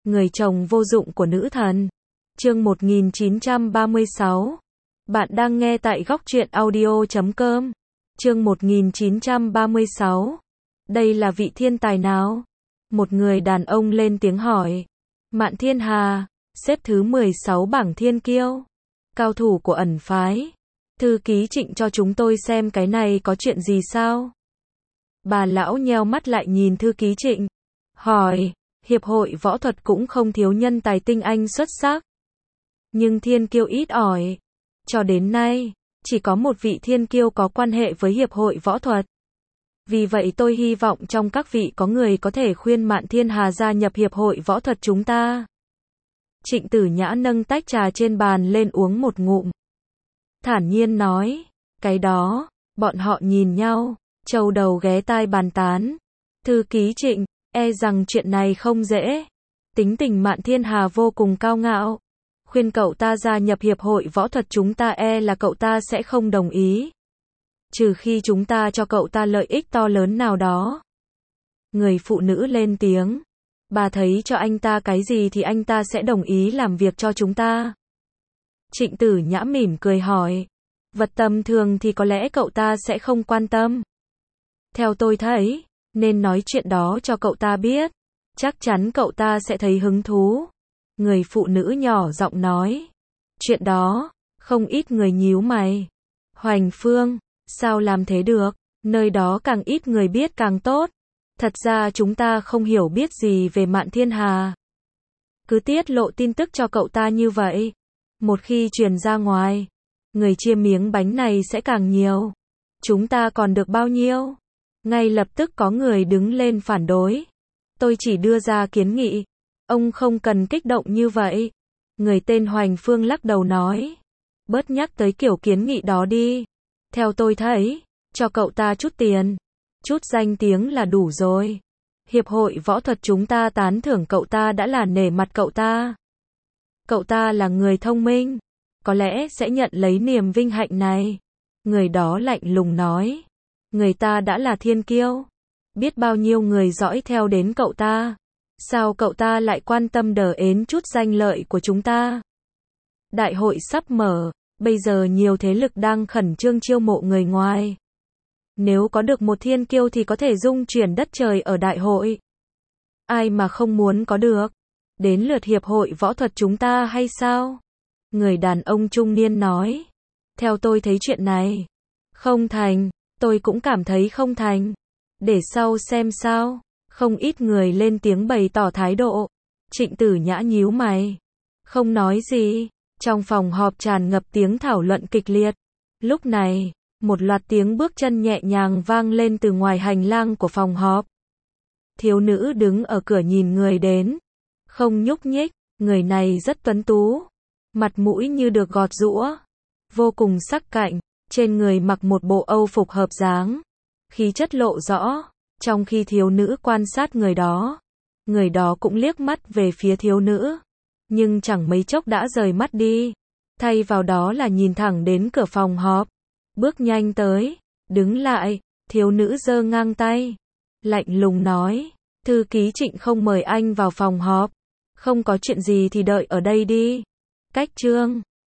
Người chồng vô dụng của nữ thần. Chương 1936. Bạn đang nghe tại góc truyện audio.com. Chương 1936. Đây là vị thiên tài nào? Một người đàn ông lên tiếng hỏi. Mạn Thiên Hà, xếp thứ 16 bảng thiên kiêu. Cao thủ của ẩn phái. Thư ký Trịnh cho chúng tôi xem cái này có chuyện gì sao? Bà lão nheo mắt lại nhìn thư ký Trịnh. Hỏi, hiệp hội võ thuật cũng không thiếu nhân tài tinh anh xuất sắc. Nhưng thiên kiêu ít ỏi. Cho đến nay, chỉ có một vị thiên kiêu có quan hệ với hiệp hội võ thuật. Vì vậy tôi hy vọng trong các vị có người có thể khuyên Mạn Thiên Hà gia nhập hiệp hội võ thuật chúng ta. Trịnh Tử Nhã nâng tách trà trên bàn lên uống một ngụm. Thản nhiên nói, cái đó, bọn họ nhìn nhau, châu đầu ghé tai bàn tán. Thư ký Trịnh, e rằng chuyện này không dễ. Tính tình Mạn Thiên Hà vô cùng cao ngạo. Khuyên cậu ta gia nhập hiệp hội võ thuật chúng ta e là cậu ta sẽ không đồng ý. Trừ khi chúng ta cho cậu ta lợi ích to lớn nào đó. Người phụ nữ lên tiếng. Bà thấy cho anh ta cái gì thì anh ta sẽ đồng ý làm việc cho chúng ta. Trịnh Tử Nhã mỉm cười hỏi. Vật tầm thường thì có lẽ cậu ta sẽ không quan tâm. Theo tôi thấy, nên nói chuyện đó cho cậu ta biết. Chắc chắn cậu ta sẽ thấy hứng thú. Người phụ nữ nhỏ giọng nói. Chuyện đó, không ít người nhíu mày. Hoành Phương, sao làm thế được? Nơi đó càng ít người biết càng tốt. Thật ra chúng ta không hiểu biết gì về Mạn Thiên Hà. Cứ tiết lộ tin tức cho cậu ta như vậy. Một khi truyền ra ngoài, người chia miếng bánh này sẽ càng nhiều. Chúng ta còn được bao nhiêu? Ngay lập tức có người đứng lên phản đối. Tôi chỉ đưa ra kiến nghị. Ông không cần kích động như vậy. Người tên Hoành Phương lắc đầu nói. Bớt nhắc tới kiểu kiến nghị đó đi. Theo tôi thấy, cho cậu ta chút tiền, chút danh tiếng là đủ rồi. Hiệp hội võ thuật chúng ta tán thưởng cậu ta đã là nể mặt cậu ta. Cậu ta là người thông minh, có lẽ sẽ nhận lấy niềm vinh hạnh này. Người đó lạnh lùng nói. Người ta đã là thiên kiêu. Biết bao nhiêu người dõi theo đến cậu ta. Sao cậu ta lại quan tâm đờ ến chút danh lợi của chúng ta? Đại hội sắp mở, bây giờ nhiều thế lực đang khẩn trương chiêu mộ người ngoài. Nếu có được một thiên kiêu thì có thể dung chuyển đất trời ở đại hội. Ai mà không muốn có được? Đến lượt hiệp hội võ thuật chúng ta hay sao? Người đàn ông trung niên nói. Theo tôi thấy chuyện này không thành, tôi cũng cảm thấy không thành. Để sau xem sao. Không ít người lên tiếng bày tỏ thái độ. Trịnh Tử Nhã nhíu mày, không nói gì. Trong phòng họp tràn ngập tiếng thảo luận kịch liệt. Lúc này, một loạt tiếng bước chân nhẹ nhàng vang lên từ ngoài hành lang của phòng họp. Thiếu nữ đứng ở cửa nhìn người đến, không nhúc nhích. Người này rất tuấn tú, mặt mũi như được gọt giũa, vô cùng sắc cạnh. Trên người mặc một bộ âu phục hợp dáng, khí chất lộ rõ. Trong khi thiếu nữ quan sát người đó cũng liếc mắt về phía thiếu nữ, nhưng chẳng mấy chốc đã rời mắt đi, thay vào đó là nhìn thẳng đến cửa phòng họp. Bước nhanh tới, đứng lại, thiếu nữ giơ ngang tay, lạnh lùng nói, thư ký Trịnh không mời anh vào phòng họp, không có chuyện gì thì đợi ở đây đi. Cách chương